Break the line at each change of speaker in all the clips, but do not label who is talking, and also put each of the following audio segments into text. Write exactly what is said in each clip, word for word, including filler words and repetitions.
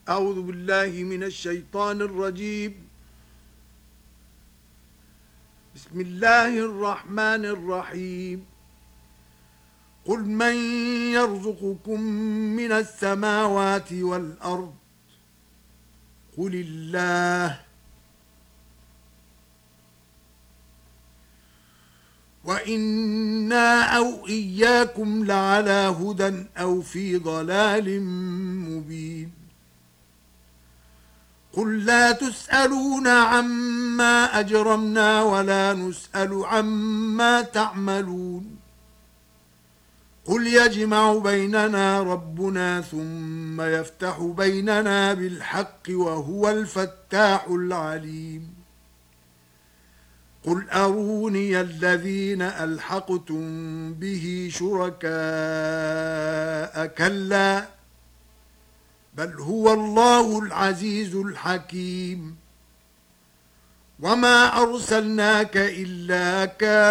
أعوذ بالله من الشيطان الرجيم. بسم الله الرحمن الرحيم. قل من يرزقكم من السماوات والأرض قل الله وإنا أو إياكم لعلى هدى أو في ضلال مبين. قل لا تسألون عما أجرمنا ولا نسأل عما تعملون. قل يجمع بيننا ربنا ثم يفتح بيننا بالحق وهو الفتاح العليم. قل أروني الذين ألحقتم به شركاء كلا بل هو الله العزيز الحكيم. وما أرسلناك إلا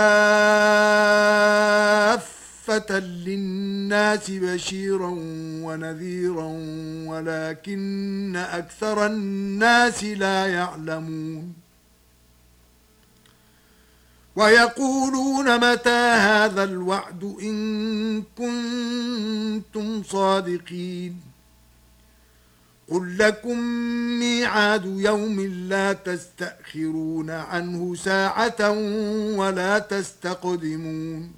كافة للناس بشيرا ونذيرا ولكن أكثر الناس لا يعلمون. ويقولون متى هذا الوعد إن كنتم صادقين. قل لكم ميعاد يوم لا تستأخرون عنه ساعة ولا تستقدمون.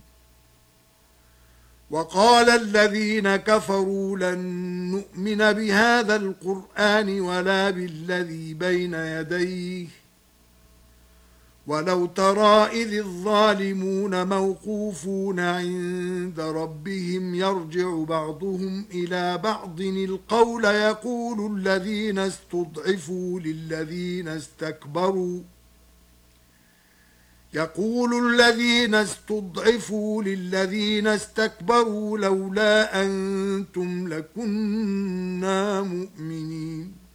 وقال الذين كفروا لن نؤمن بهذا القرآن ولا بالذي بين يديه ولو ترى إذ الظالمون موقوفون عند ربهم يرجع بعضهم إلى بعض القول يقول الذين استضعفوا للذين استكبروا يقول الذين استضعفوا للذين استكبروا لولا أنتم لكنا مؤمنين.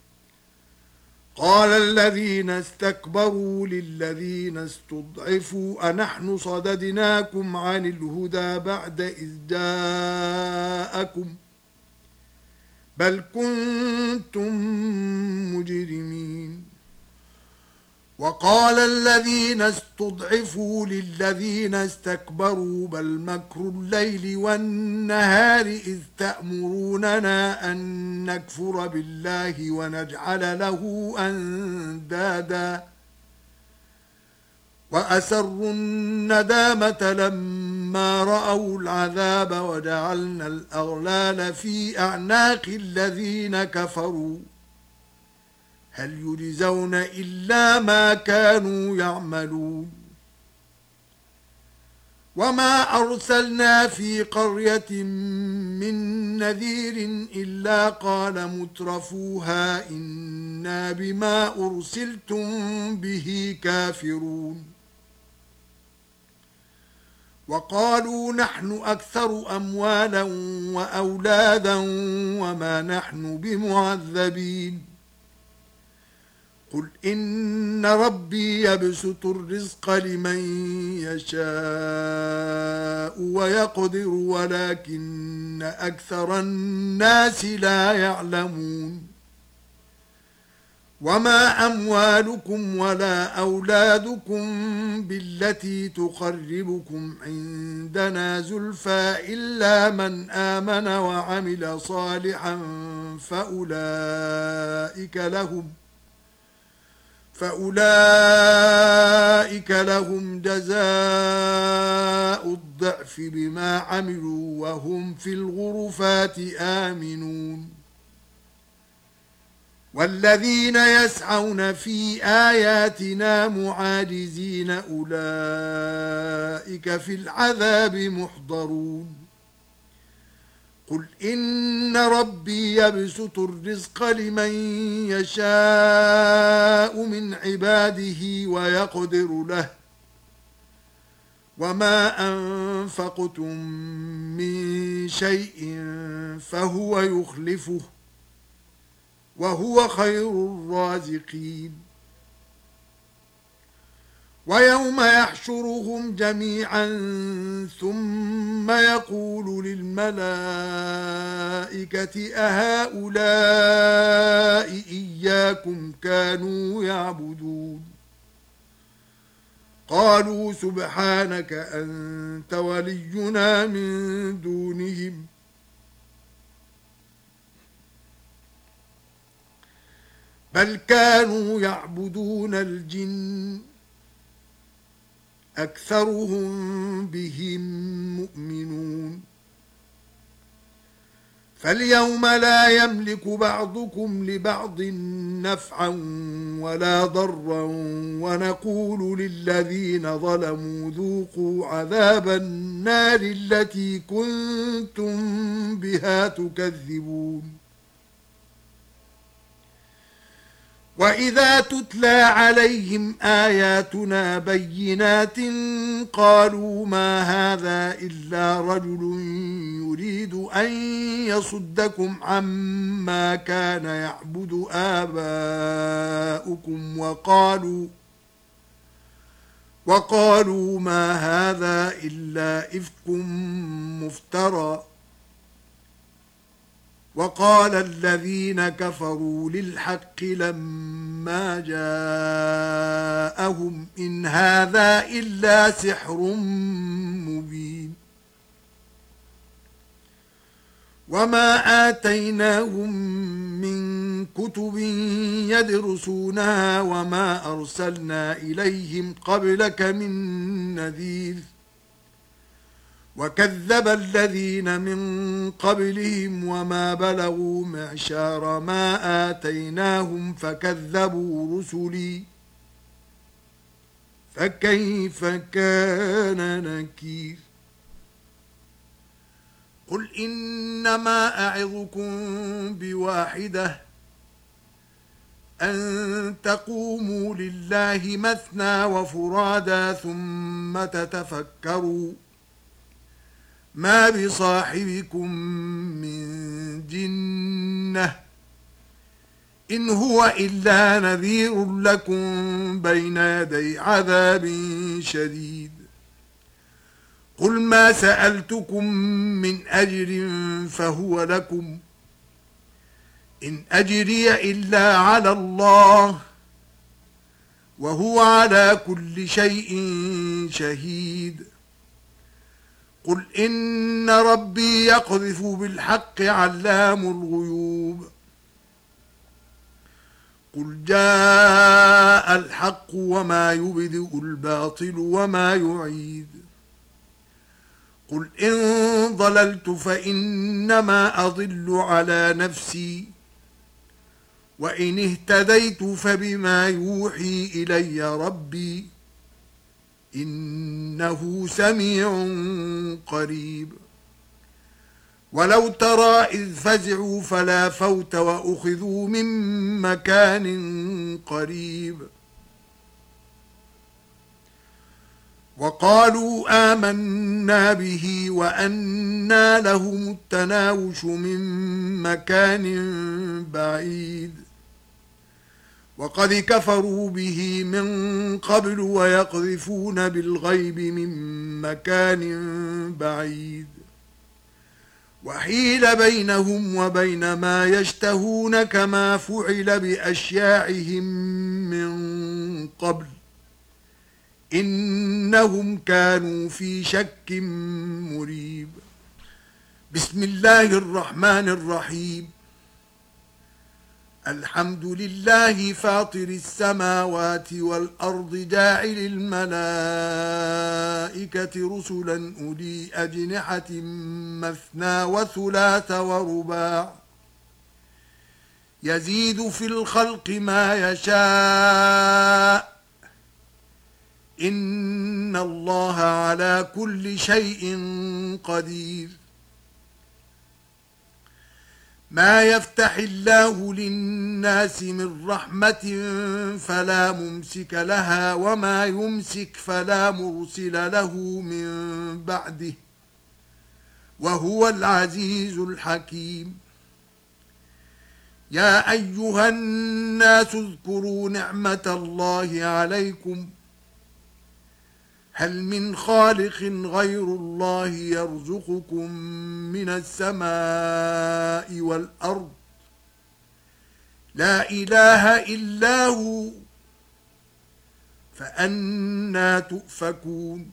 قال الذين استكبروا للذين استضعفوا أنحن صددناكم عن الهدى بعد إذ جاءكم بل كنتم مجرمين. وقال الذين استضعفوا للذين استكبروا بل مكر الليل والنهار إذ تأمروننا أن نكفر بالله ونجعل له أندادا وأسروا الندامة لما رأوا العذاب وجعلنا الأغلال في أعناق الذين كفروا هل يجزون إلا ما كانوا يعملون. وما أرسلنا في قرية من نذير إلا قال مترفوها إنا بما أرسلتم به كافرون. وقالوا نحن أكثر أموالا وأولادا وما نحن بمعذبين. قل إن ربي يبسط الرزق لمن يشاء ويقدر ولكن أكثر الناس لا يعلمون. وما أموالكم ولا أولادكم بالتي تقربكم عندنا زلفى إلا من آمن وعمل صالحا فأولئك لهم فأولئك لهم جزاء الضعف بما عملوا وهم في الغرفات آمنون. والذين يسعون في آياتنا معاجزين أولئك في العذاب محضرون. قل إن ربي يبسط الرزق لمن يشاء من عباده ويقدر له وما أنفقتم من شيء فهو يخلفه وهو خير الرازقين. ويوم يحشرهم جميعا ثم يقول للملائكة أهؤلاء إياكم كانوا يعبدون قالوا سبحانك أنت ولينا من دونهم بل كانوا يعبدون الجن أكثرهم بهم مؤمنون فاليوم لا يملك بعضكم لبعض نفعا ولا ضرا ونقول للذين ظلموا ذوقوا عذاب النار التي كنتم بها تكذبون وإذا تتلى عليهم آياتنا بينات قالوا ما هذا إلا رجل يريد أن يصدكم عما كان يعبد آباؤكم وقالوا وقالوا ما هذا إلا إفك مفترى وقال الذين كفروا للحق لما جاءهم إن هذا إلا سحر مبين وما آتيناهم من كتب يدرسونها وما أرسلنا إليهم قبلك من نذير وكذب الذين من قبلهم وما بلغوا معشار ما آتيناهم فكذبوا رسلي فكيف كان نكير قل إنما أعظكم بواحدة أن تقوموا لله مثنى وفرادا ثم تتفكروا ما بصاحبكم من جنة إن هو إلا نذير لكم بين يدي عذاب شديد قل ما سألتكم من أجر فهو لكم إن أجري إلا على الله وهو على كل شيء شهيد قل إن ربي يقذف بالحق علام الغيوب قل جاء الحق وما يبدئ الباطل وما يعيد قل إن ضللت فإنما أضل على نفسي وإن اهتديت فبما يوحي إلي ربي إنه سميع قريب ولو ترى إذ فزعوا فلا فوت وأخذوا من مكان قريب وقالوا آمنا به وأنى لهم التناوش من مكان بعيد وقد كفروا به من قبل ويقذفون بالغيب من مكان بعيد وحيل بينهم وبين ما يشتهون كما فعل بأشياعهم من قبل إنهم كانوا في شك مريب بسم الله الرحمن الرحيم الحمد لله فاطر السماوات والأرض جاعل الملائكة رسلا أولي أجنحة مثنى وثلاث ورباع يزيد في الخلق ما يشاء إن الله على كل شيء قدير ما يفتح الله للناس من رحمة فلا ممسك لها وما يمسك فلا مرسل له من بعده وهو العزيز الحكيم يا أيها الناس اذكروا نعمة الله عليكم هل من خالق غير الله يرزقكم من السماء والأرض لا إله إلا هو فأنى تؤفكون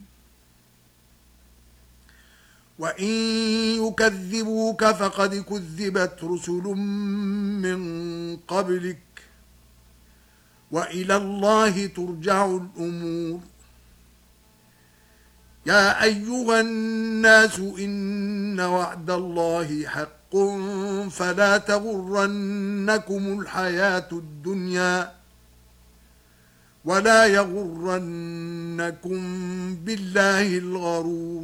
وإن يكذبوك فقد كذبت رسل من قبلك وإلى الله ترجع الأمور يا أيها الناس إن وعد الله حق فلا تغرنكم الحياة الدنيا ولا يغرنكم بالله الغرور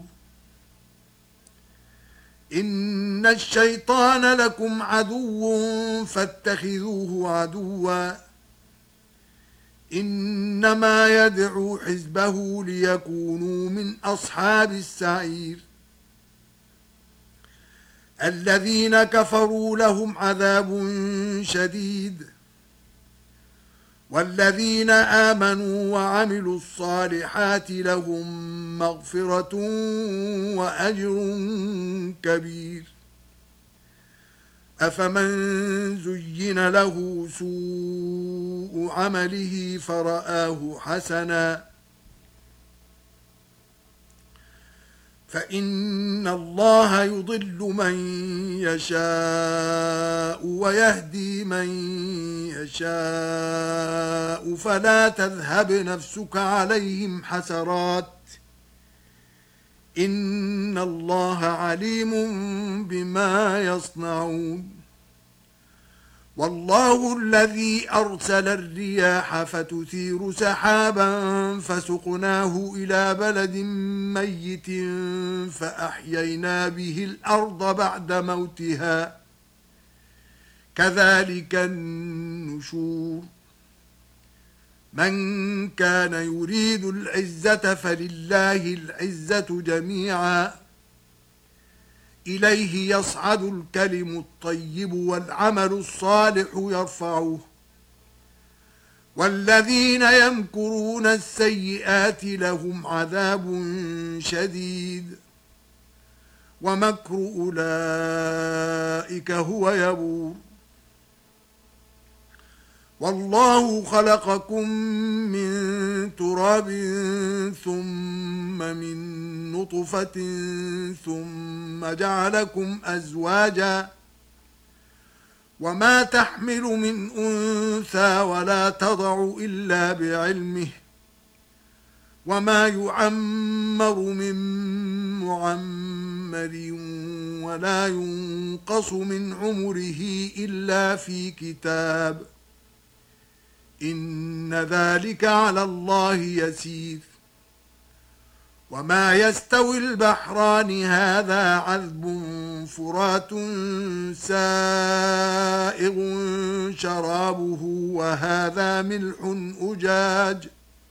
إن الشيطان لكم عدو فاتخذوه عدوا إنما يدعو حزبه ليكونوا من أصحاب السعير الذين كفروا لهم عذاب شديد والذين آمنوا وعملوا الصالحات لهم مغفرة وأجر كبير أفمن زين له سوء عمله فرآه حسنا فإن الله يضل من يشاء ويهدي من يشاء فلا تذهب نفسك عليهم حسرات إن الله عليم بما يصنعون والله الذي أرسل الرياح فتثير سحابا فسقناه إلى بلد ميت فأحيينا به الأرض بعد موتها كذلك النشور من كان يريد العزة فلله العزة جميعا إليه يصعد الكلم الطيب والعمل الصالح يرفعه والذين يمكرون السيئات لهم عذاب شديد ومكر أولئك هو يبور والله خلقكم من تراب ثم من نطفة ثم جعلكم أزواجا وما تحمل من أنثى ولا تضع إلا بعلمه وما يعمر من معمر ولا ينقص من عمره إلا في كتاب إن ذلك على الله يسير وما يستوي البحران هذا عذب فرات سائغ شرابه وهذا ملح أجاج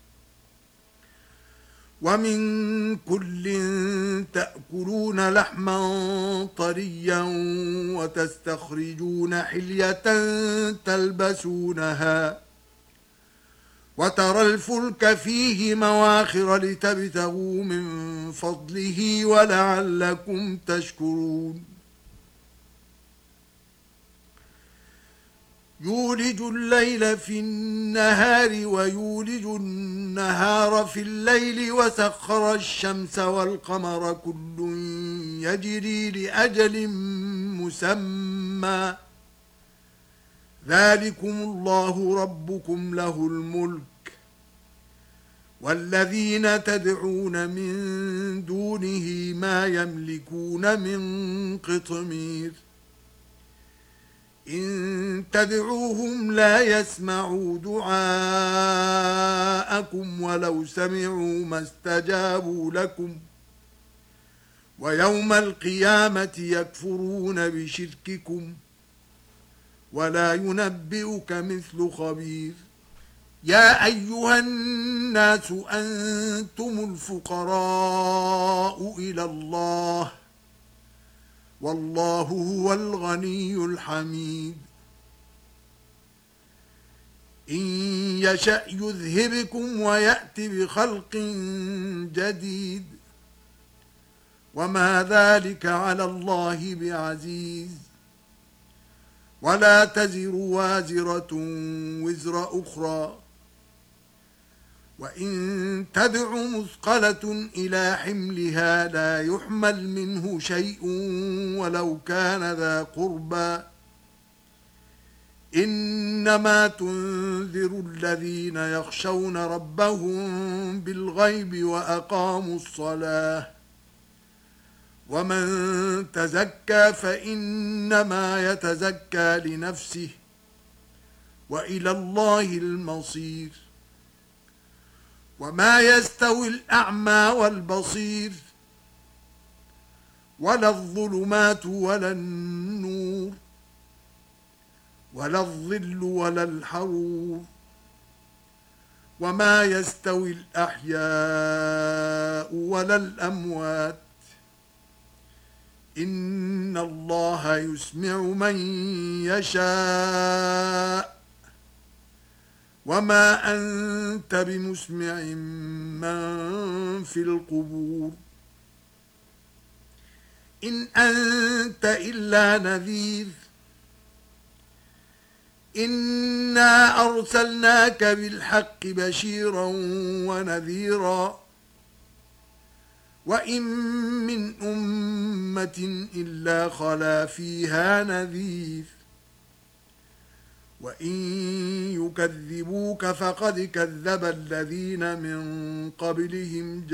ومن كل تأكلون لحما طريا وتستخرجون حلية تلبسونها وترى الفلك فيه مواخر لتبتغوا من فضله ولعلكم تشكرون يولج الليل في النهار ويولج النهار في الليل وسخر الشمس والقمر كل يجري لأجل مسمى ذلكم الله ربكم له الملك والذين تدعون من دونه ما يملكون من قطمير إن تدعوهم لا يسمعوا دعاءكم ولو سمعوا ما استجابوا لكم ويوم القيامة يكفرون بشرككم ولا ينبئك مثل خبير يا أيها الناس أنتم الفقراء إلى الله والله هو الغني الحميد إن يشأ يذهبكم ويأت بخلق جديد وما ذلك على الله بعزيز ولا تزر وازرة وزر أخرى وإن تدع مثقلة إلى حملها لا يحمل منه شيء ولو كان ذا قربى إنما تنذر الذين يخشون ربهم بالغيب وأقاموا الصلاة ومن تزكى فإنما يتزكى لنفسه وإلى الله المصير وما يستوي الأعمى والبصير ولا الظلمات ولا النور ولا الظل ولا الحرور وما يستوي الأحياء ولا الأموات إن الله يسمع من يشاء وما أنت بمسمع من في القبور إن أنت إلا نذير إنا أرسلناك بالحق بشيرا ونذيرا وإن من أمة إلا خلا فيها نذير وإن يكذبوك فقد كذب الذين من قبلهم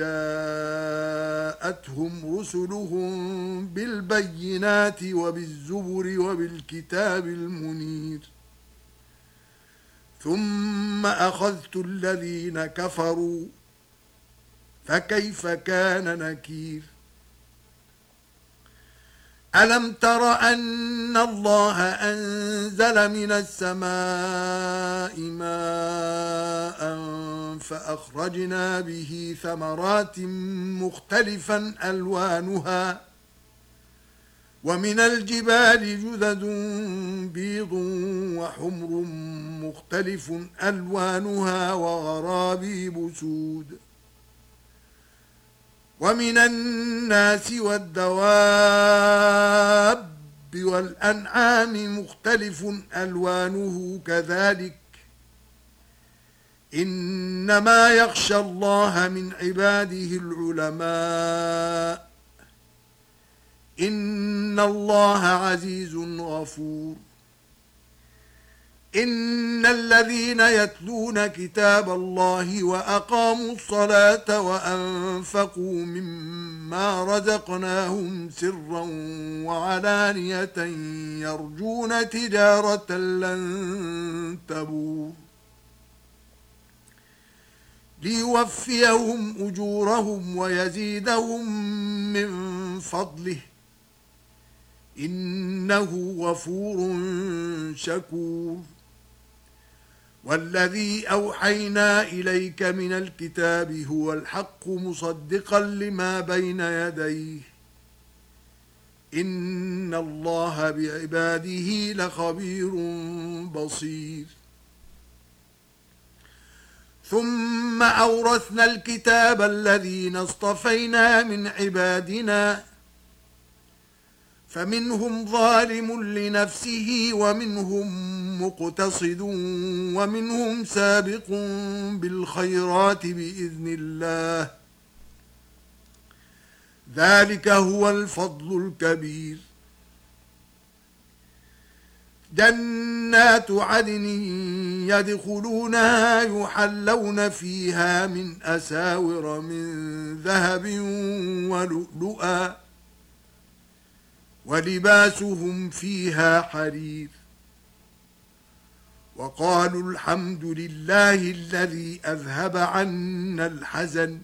جاءتهم رسلهم بالبينات وبالزبر وبالكتاب المنير ثم أخذت الذين كفروا فكيف كان نكير ألم تر أن الله أنزل من السماء ماء فأخرجنا به ثمرات مختلفا ألوانها ومن الجبال جدد بيض وحمر مختلف ألوانها وغرابيب سود ومن الناس والدواب والأنعام مختلف ألوانه كذلك إنما يخشى الله من عباده العلماء إن الله عزيز غفور إن الذين يتلون كتاب الله وأقاموا الصلاة وأنفقوا مما رزقناهم سرا وعلانية يرجون تجارة لن تبور ليوفيهم أجورهم ويزيدهم من فضله إنه غفور شكور والذي أوحينا إليك من الكتاب هو الحق مصدقا لما بين يديه إن الله بعباده لخبير بصير ثم أورثنا الكتاب الذين اصطفينا من عبادنا فمنهم ظالم لنفسه ومنهم مقتصد ومنهم سابق بالخيرات بإذن الله ذلك هو الفضل الكبير جنات عدن يدخلونها يحلون فيها من أساور من ذهب ولؤلؤا ولباسهم فيها حرير وقالوا الحمد لله الذي أذهب عنا الحزن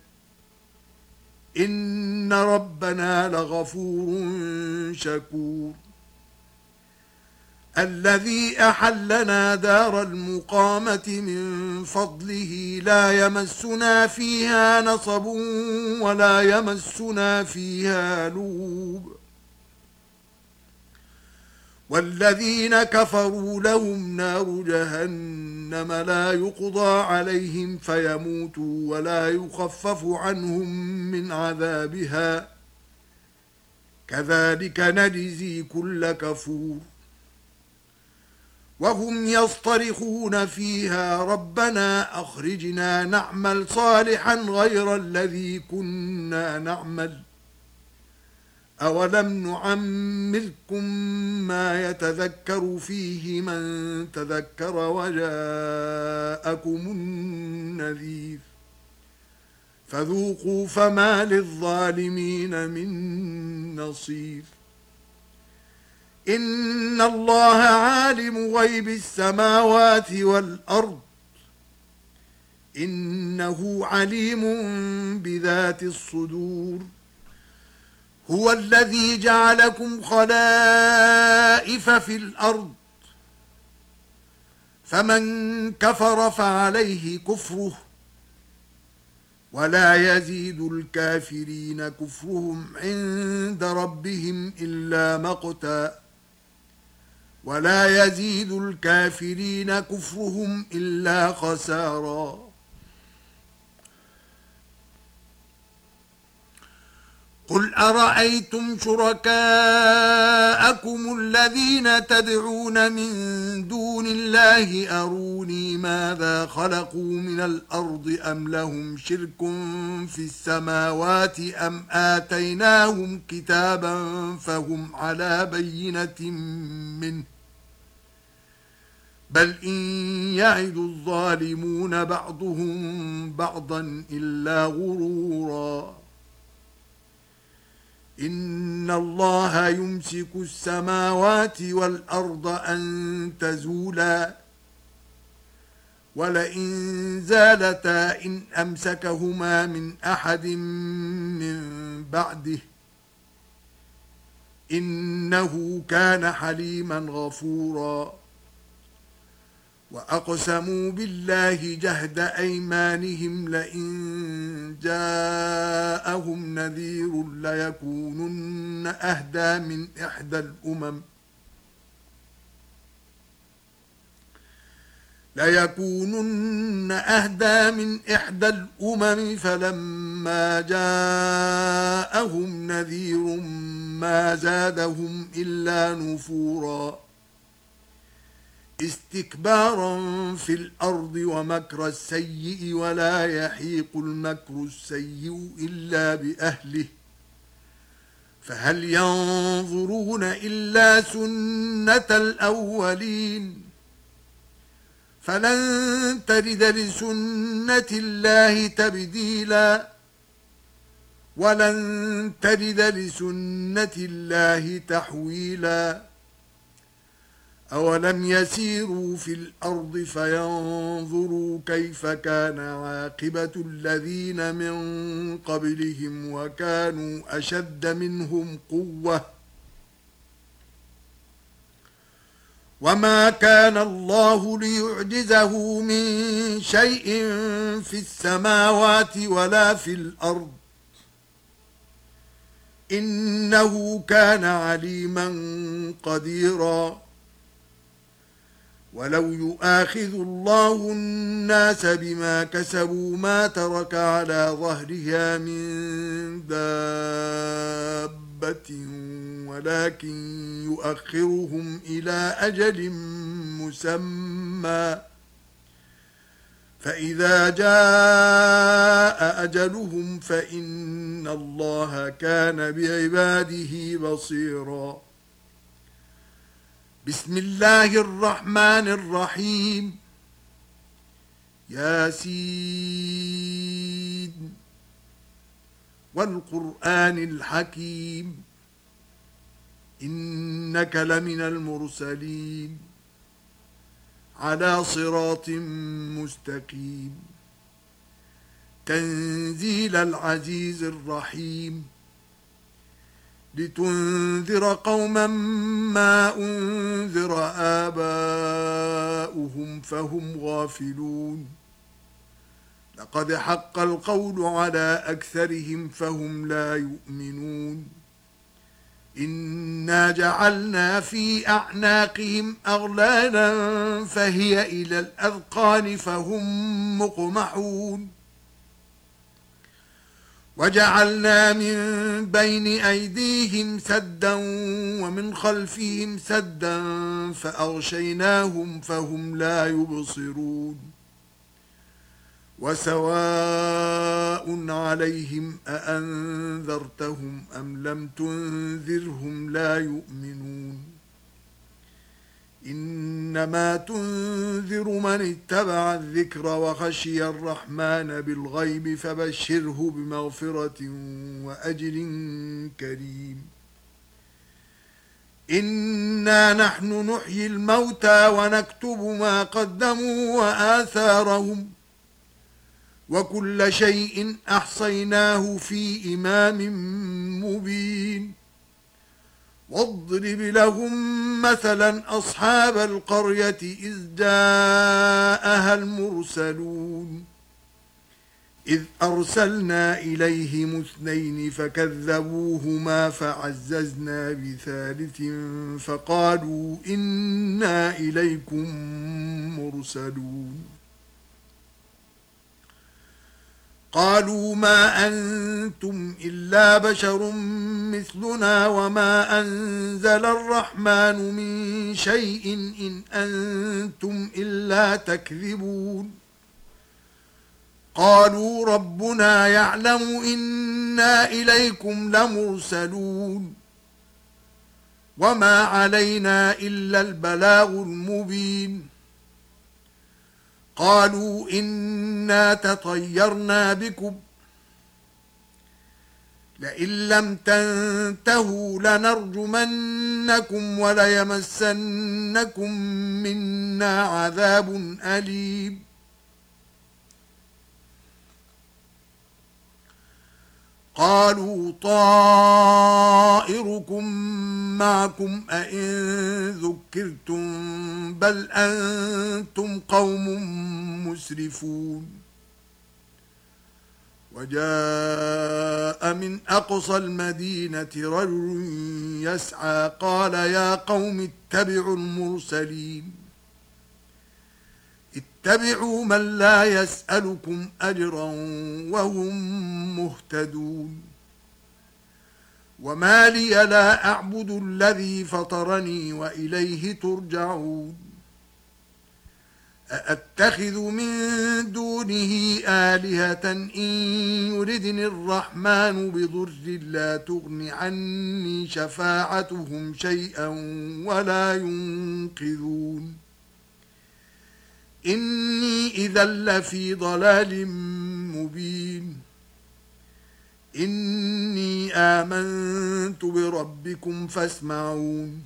إن ربنا لغفور شكور الذي أحلنا دار المقامة من فضله لا يمسنا فيها نصب ولا يمسنا فيها لوب والذين كفروا لهم نار جهنم لا يقضى عليهم فيموتوا ولا يخفف عنهم من عذابها كذلك نجزي كل كفور وهم يصطرخون فيها ربنا أخرجنا نعمل صالحا غير الذي كنا نعمل أولم نعمركم ما يتذكر فيه من تذكر وجاءكم النذير فذوقوا فما للظالمين من نصير إن الله عالم غيب السماوات والأرض إنه عليم بذات الصدور هو الذي جعلكم خلائف في الأرض فمن كفر فعليه كفره ولا يزيد الكافرين كفرهم عند ربهم إلا مقتا ولا يزيد الكافرين كفرهم إلا خسارا قل أرأيتم شركاءكم الذين تدعون من دون الله أروني ماذا خلقوا من الأرض أم لهم شرك في السماوات أم آتيناهم كتابا فهم على بينة منه بل إن يعد الظالمون بعضهم بعضا إلا غرورا إن الله يمسك السماوات والأرض أن تزولا ولئن زالتا إن أمسكهما من أحد من بعده إنه كان حليما غفورا وأقسموا بالله جهد أيمانهم لئن جاءهم نذير ليكونن أهدى من إحدى الأمم ليكونن أهدى من إحدى الأمم فلما جاءهم نذير ما زادهم إلا نفورا استكبارا في الأرض ومكر السيء ولا يحيق المكر السيء إلا بأهله فهل ينظرون إلا سنة الأولين فلن تجد لسنة الله تبديلا ولن تجد لسنة الله تحويلا أولم يسيروا في الأرض فينظروا كيف كان عاقبة الذين من قبلهم وكانوا أشد منهم قوة وما كان الله ليعجزه من شيء في السماوات ولا في الأرض إنه كان عليما قديرا ولو يؤاخذ الله الناس بما كسبوا ما ترك على ظهرها من دابة ولكن يؤخرهم إلى أجل مسمى فإذا جاء أجلهم فإن الله كان بعباده بصيرا بسم الله الرحمن الرحيم ياسين والقرآن الحكيم إنك لمن المرسلين على صراط مستقيم تنزيل العزيز الرحيم لتنذر قوما ما أنذر آباؤهم فهم غافلون لقد حق القول على أكثرهم فهم لا يؤمنون إنا جعلنا في أعناقهم أغلالا فهي إلى الأذقان فهم مقمحون وجعلنا من بين أيديهم سدا ومن خلفهم سدا فأغشيناهم فهم لا يبصرون وسواء عليهم أأنذرتهم أم لم تنذرهم لا يؤمنون إنما تنذر من اتبع الذكر وخشي الرحمن بالغيب فبشره بمغفرة وأجر كريم إنا نحن نحيي الموتى ونكتب ما قدموا وآثارهم وكل شيء أحصيناه في إمام مبين واضرب لهم مثلا أصحاب القرية إذ جاءها المرسلون إذ أرسلنا إليهم اثنين فكذبوهما فعززنا بثالث فقالوا إنا إليكم مرسلون قالوا ما أنتم إلا بشر مثلنا وما أنزل الرحمن من شيء إن أنتم إلا تكذبون قالوا ربنا يعلم إنا إليكم لمرسلون وما علينا إلا البلاغ المبين قالوا إنا تطيرنا بكم لئن لم تنتهوا لنرجمنكم وليمسنكم منا عذاب أليم قالوا طائركم معكم أئن ذكرتم بل أنتم قوم مسرفون وجاء من أقصى المدينة رجل يسعى قال يا قوم اتبعوا المرسلين اتبعوا من لا يسألكم أجرا وهم مهتدون وما لي لا أعبد الذي فطرني وإليه ترجعون أأتخذ من دونه آلهة إن يردني الرحمن بضر لا تغن عني شفاعتهم شيئا ولا ينقذون إني إذا لفي ضلال مبين إني آمنت بربكم فاسمعون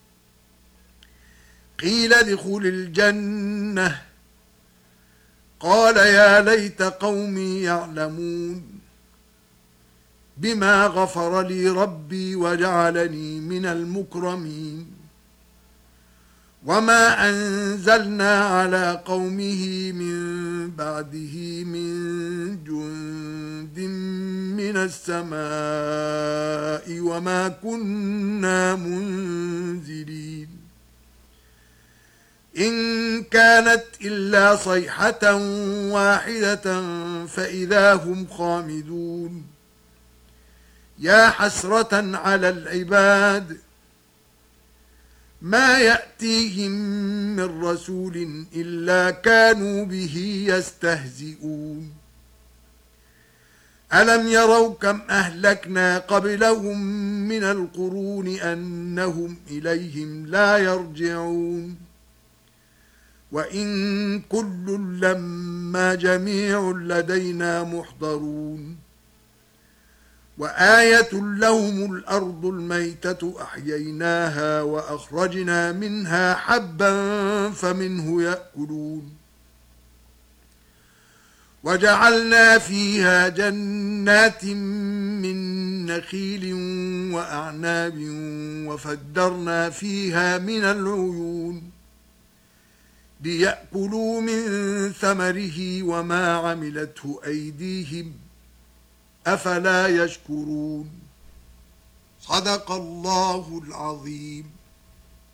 قيل ادخل الجنة قال يا ليت قومي يعلمون بما غفر لي ربي وجعلني من المكرمين وما أنزلنا على قومه من بعده من جند من السماء وما كنا منزلين إن كانت إلا صيحة واحدة فإذا هم خامدون يا حسرة على العباد ما يأتيهم من رسول إلا كانوا به يستهزئون ألم يروا كم أهلكنا قبلهم من القرون أنهم إليهم لا يرجعون وإن كل لما جميع لدينا محضرون وآية لهم الأرض الميتة أحييناها وأخرجنا منها حبا فمنه يأكلون وجعلنا فيها جنات من نخيل وأعناب وفجرنا فيها من العيون ليأكلوا من ثمره وما عملته أيديهم أفلا يشكرون صدق الله العظيم.